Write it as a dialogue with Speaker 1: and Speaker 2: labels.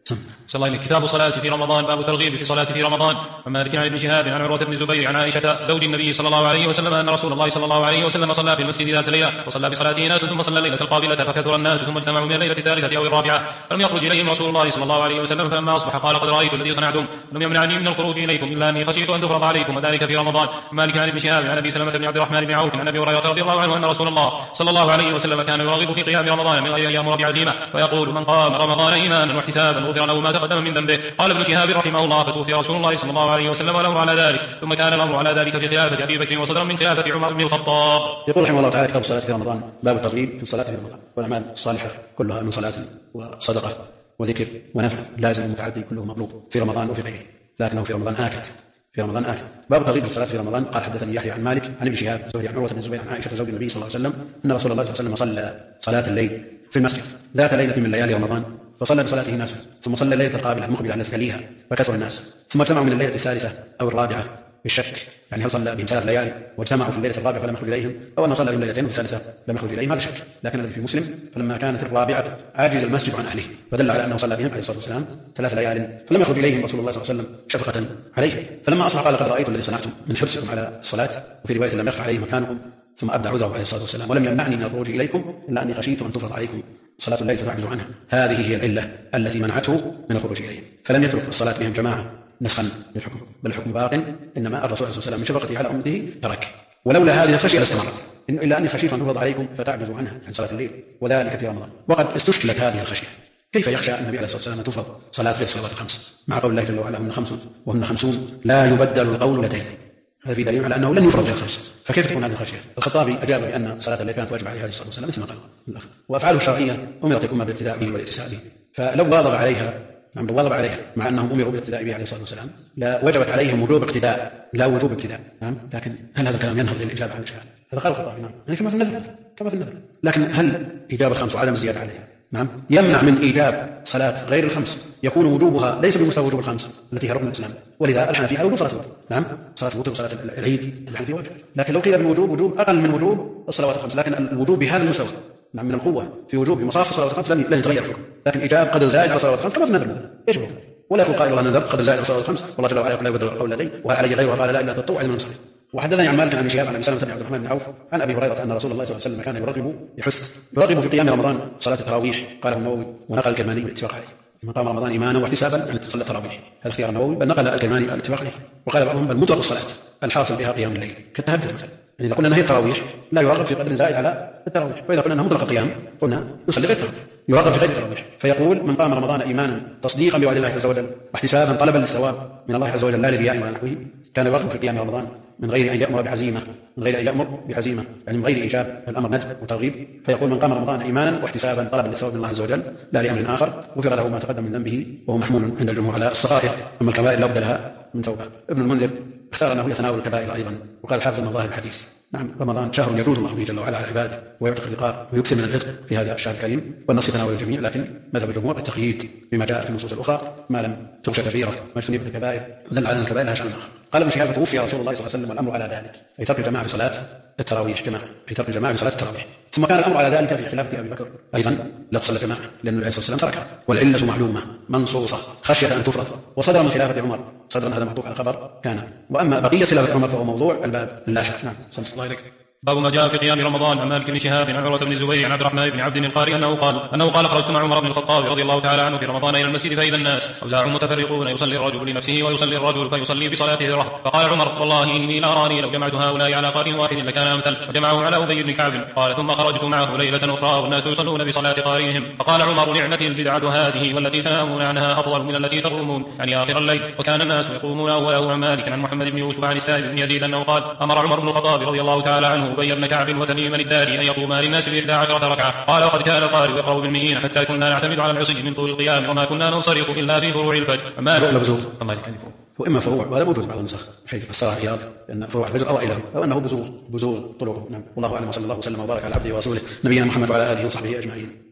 Speaker 1: صلى الله عليه. كتاب الصلاة في رمضان. باب الترغيب في الصلاة في رمضان. عن مالك عن ابن شهاب عن عروة بن الزبير عن عائشة زوج النبي صلى الله عليه وسلم أن رسول الله صلى الله عليه وسلم صلى في المسجد ذات ليلة وصلى بصلاته ناس ثم صلى الليلة القابلة فكثر الناس ثم اجتمعوا من الليلة الثالثة أو الرابعة فلم يخرج إليهم رسول الله صلى الله عليه وسلم فلما أصبح قال قد رأيت الذي صنعتم لم يمنعني من الخروج إليكم إلا أني خشيت أن تفرض عليكم وذلك في رمضان. مالك عن ابن شهاب عن أبي سلمة بن عبد الرحمن بن عوف عن أبي هريرة رضي الله عنه أن رسول الله صلى الله عليه وسلم كان يرغب في قيام رمضان من غير أن يأمر بعزيمة ويقول من قام رمضان إيمانا واحتسابا غفر له ما تقدم من ذنبه. قال ابن شهاب رحمه الله فتوفي رسول الله صلى الله عليه وسلم والأمر على ذلك ثم كان الأمر على ذلك في خلافة أبي بكر وصدرا من خلافة عمر بن الخطاب.
Speaker 2: يقول رحمه الله تعالى كتاب الصلاة في رمضان. باب الترغيب في الصلاة في رمضان. والأعمال الصالحة كلها من صلاة وصدقة وذكر ونفع لازم متعدي كله مطلوب في رمضان وفي غيره لكنه في رمضان آكد. باب الترغيب في الصلاة في رمضان. قال حدثني يحيى عن مالك عن ابن شهاب الزهري عن عروة بن الزبير عن عائشة زوج النبي صلى الله عليه وسلم أن رسول الله صلى الله عليه وسلم صلى صلاة الليل في المسجد ذات ليلة من ليالي رمضان فصلى بصلاته ناس ثم صلى الليلة القابلة مقبلة التي تليها فكثر الناس ثم اجتمعوا من الليلة الثالثة أو الرابعة بالشك يعني هل صلى بهم 3 ليالي واجتمعوا في الليلة الرابعة فلم يخرج إليهم أو أنه صلى بهم ليلتين والثالثة لم يخرج إليهم هذا شك. لكن الذي في مسلم فلما كانت الرابعة عاجز المسجد عن أهله فدل على أنه صلى بهم عليه الصلاة والسلام 3 ليال فلم يخرج إليهم رسول الله صلى الله عليه وسلم شفقة عليه فلما أصبح قال قد رأيت الذي صنعتم من حرصكم على الصلاة وفي رواية لم يخف عليه مكانكم ثم أبدع عذره عليه الصلاة والسلام ولم يمنعني من الخروج إليكم إلا أني خشيت أن تفرض عليكم صلاة الليل فتعجزوا عنها. هذه هي العلة التي منعته من الخروج إليهم فلم يترك الصلاة بهم جماعة نسخا للحكم بل الحكم باق إنما الرسول صلى الله عليه وسلم من شفقته على أمته ترك ولولا هذه الخشية لاستمر إلا أني خشيت أن تفرض عليكم فتعجزوا عنها عن صلاة الليل وذلك في رمضان. وقد استشكلت هذه الخشية كيف يخشى النبي عليه الصلاة والسلام أن تفرض صلاة غير الصلوات الخمس مع قول الله جل وعلا وهن 50 لا يبدل القول لديه. هذا في دليل على أنه لن يفرض الخمس فكيف تكون هذه الخشية؟ الخطابي أجاب بأن صلاة الليل كانت واجبة عليه الصلاة والسلام مثل ما قال وأفعاله الشرعية أمرت الأمة بالاقتداء به والاتساع به فلو واظب عليها مع أنهم أمروا بالاقتداء به عليه الصلاة والسلام لا وجبت عليهم وجوب اقتداء لا وجوب ابتداء. لكن هل هذا الكلام ينهض للإجابة عن الإشكال؟ هذا قال الخطابي يعني كما في النذر لكن هل إيجاب الخمس وعدم الزيادة عليها يمنع من إيجاب صلاة غير الخمس يكون وجوبها ليس بمستوى وجوب الخمس التي هي ركن الإسلام ولذا الحنفية على وجوب صلاة الوتر صلاة الوتر وصلاة العيد الحنفية واجب لكن لو قيل وجوب أقل من وجوب الصلوات الخمس لكن الوجوب بهذا المستوى من القوة في وجوب مصاف الصلوات الخمس لن يتغير الحكم لكن إيجاب قدر زائد على الصلوات الخمس كما في النذر يجب ولا يقول قائل أنا نذرت قدر زائد على الصلوات الخمس والله جل وعلا لا يقدر القول لدي وعلي غيره قال لا إلا تطوع من المصلي. وحدثني عن مالك عن شهاب عن ابي سلمة بن عبد الرحمن بن عوف عن ابي هريره ان رسول الله صلى الله عليه وسلم كان يرغب في قيام رمضان صلاه التراويح قاله النووي ونقل الكرماني بالاتفاق عليه من قام رمضان ايمانا واحتسابا ان تصلى التراويح هذا اختيار النووي بل نقل الكرماني الاتفاق عليه وقال بعضهم بل مطلق الصلاه الحاصل بها قيام الليل كالتهجد مثلا يعني اذا قلنا انها هي التراويح لا يرغب في قدر زائد على التراويح واذا قلنا انها مطلق القيام قلنا يصلي غير التراويح يرغب في غير التراويح فيقول من قام رمضان ايمانا تصديقا بوعد الله عز وجل واحتسابا طلبا للثواب من الله عز وجل لا لرياء ونحوه كان يرغب في قيام رمضان من غير أن يأمر بعزيمة يعني من غير إيجاب الأمر ندب وترغيب فيقول من قام رمضان إيمانا واحتسابا طلبا للثواب من الله عز وجل لا لأمر آخر غفر له ما تقدم من ذنبه وهو محمول عند الجمهور على الصغائر أما الكبائر لا بد لها من توبة. ابن المنذر اختار أنه يتناول الكبائر أيضا وقال حافظ من ظاهر الحديث رمضان شهر يجود الله به جل وعلا على عباده ويعتق الرقاب ويكثر من العتق في هذا الشهر الكريم والنص يتناول الجميع لكن مذهب الجمهور التقييد بما جاء في النصوص الأخرى ما لم تغش كبيرة ما اجتنبت الكبائر ودل على الكبائر لها شأن آخر. قال ابن شهاب توفي رسول الله صلى الله عليه وسلم والأمر على ذلك أي ترك الجماعة في صلاة التراويح ثم كان الأمر على ذلك في خلافة أبي بكر أيضا لا تصلى جماعة لأن النبي صلى الله عليه وسلم تركها والعلة معلومة منصوصة خشية أن تفرض وصدر من خلافة عمر صدرا هذا معطوف على الخبر كان وأما بقية خلافة عمر فهو موضوع الباب اللاحق. صلى الله عليه.
Speaker 1: باب ما جاء في قيام رمضان. عن مالك بن شهاب عن عروة بن الزبير عن عبد الرحمن بن عبد القاري أنه قال خرجت مع عمر بن الخطاب رضي الله تعالى عنه في رمضان إلى المسجد فإذا الناس أوزاع متفرقون يصلي الرجل لنفسه ويصلي الرجل فيصلي بصلاته الرهب فقال عمر والله إني لأراني لو جمعت هؤلاء على قارئ واحد لكان أمثل فجمعهم على أبي بن كعب قال ثم خرجت معه ليلة أخرى والناس يصلون بصلاة قارئهم فقال عمر نعمة البدعة هذه والتي تنامون عنها أفضل من التي تقومون يعني آخر الليل وكان الناس يقومون أوله. عن مالك عن محمد بن يوسف عن السائب بن يزيد أنه قال أمر عمر بن الخطاب رضي الله تعالى عنه أبي بن كعب وتميما الداري أن يقوما للناس ب11 ركعة قال وقد كان القارئ يقرأ بالمئين حتى كنا نعتمد على العصي من طول القيام وما كنا ننصرف إلا في فروع الفجر.
Speaker 2: وإما فروع وهذا موجود بعض النسخ حيث فسرها عياض أن فروع الفجر أوائله أو أنه بزوغ طلوعه. والله أعلم وصلى الله وسلم وبارك على عبده ورسوله نبينا محمد وعلى آله وصحبه أجمعين.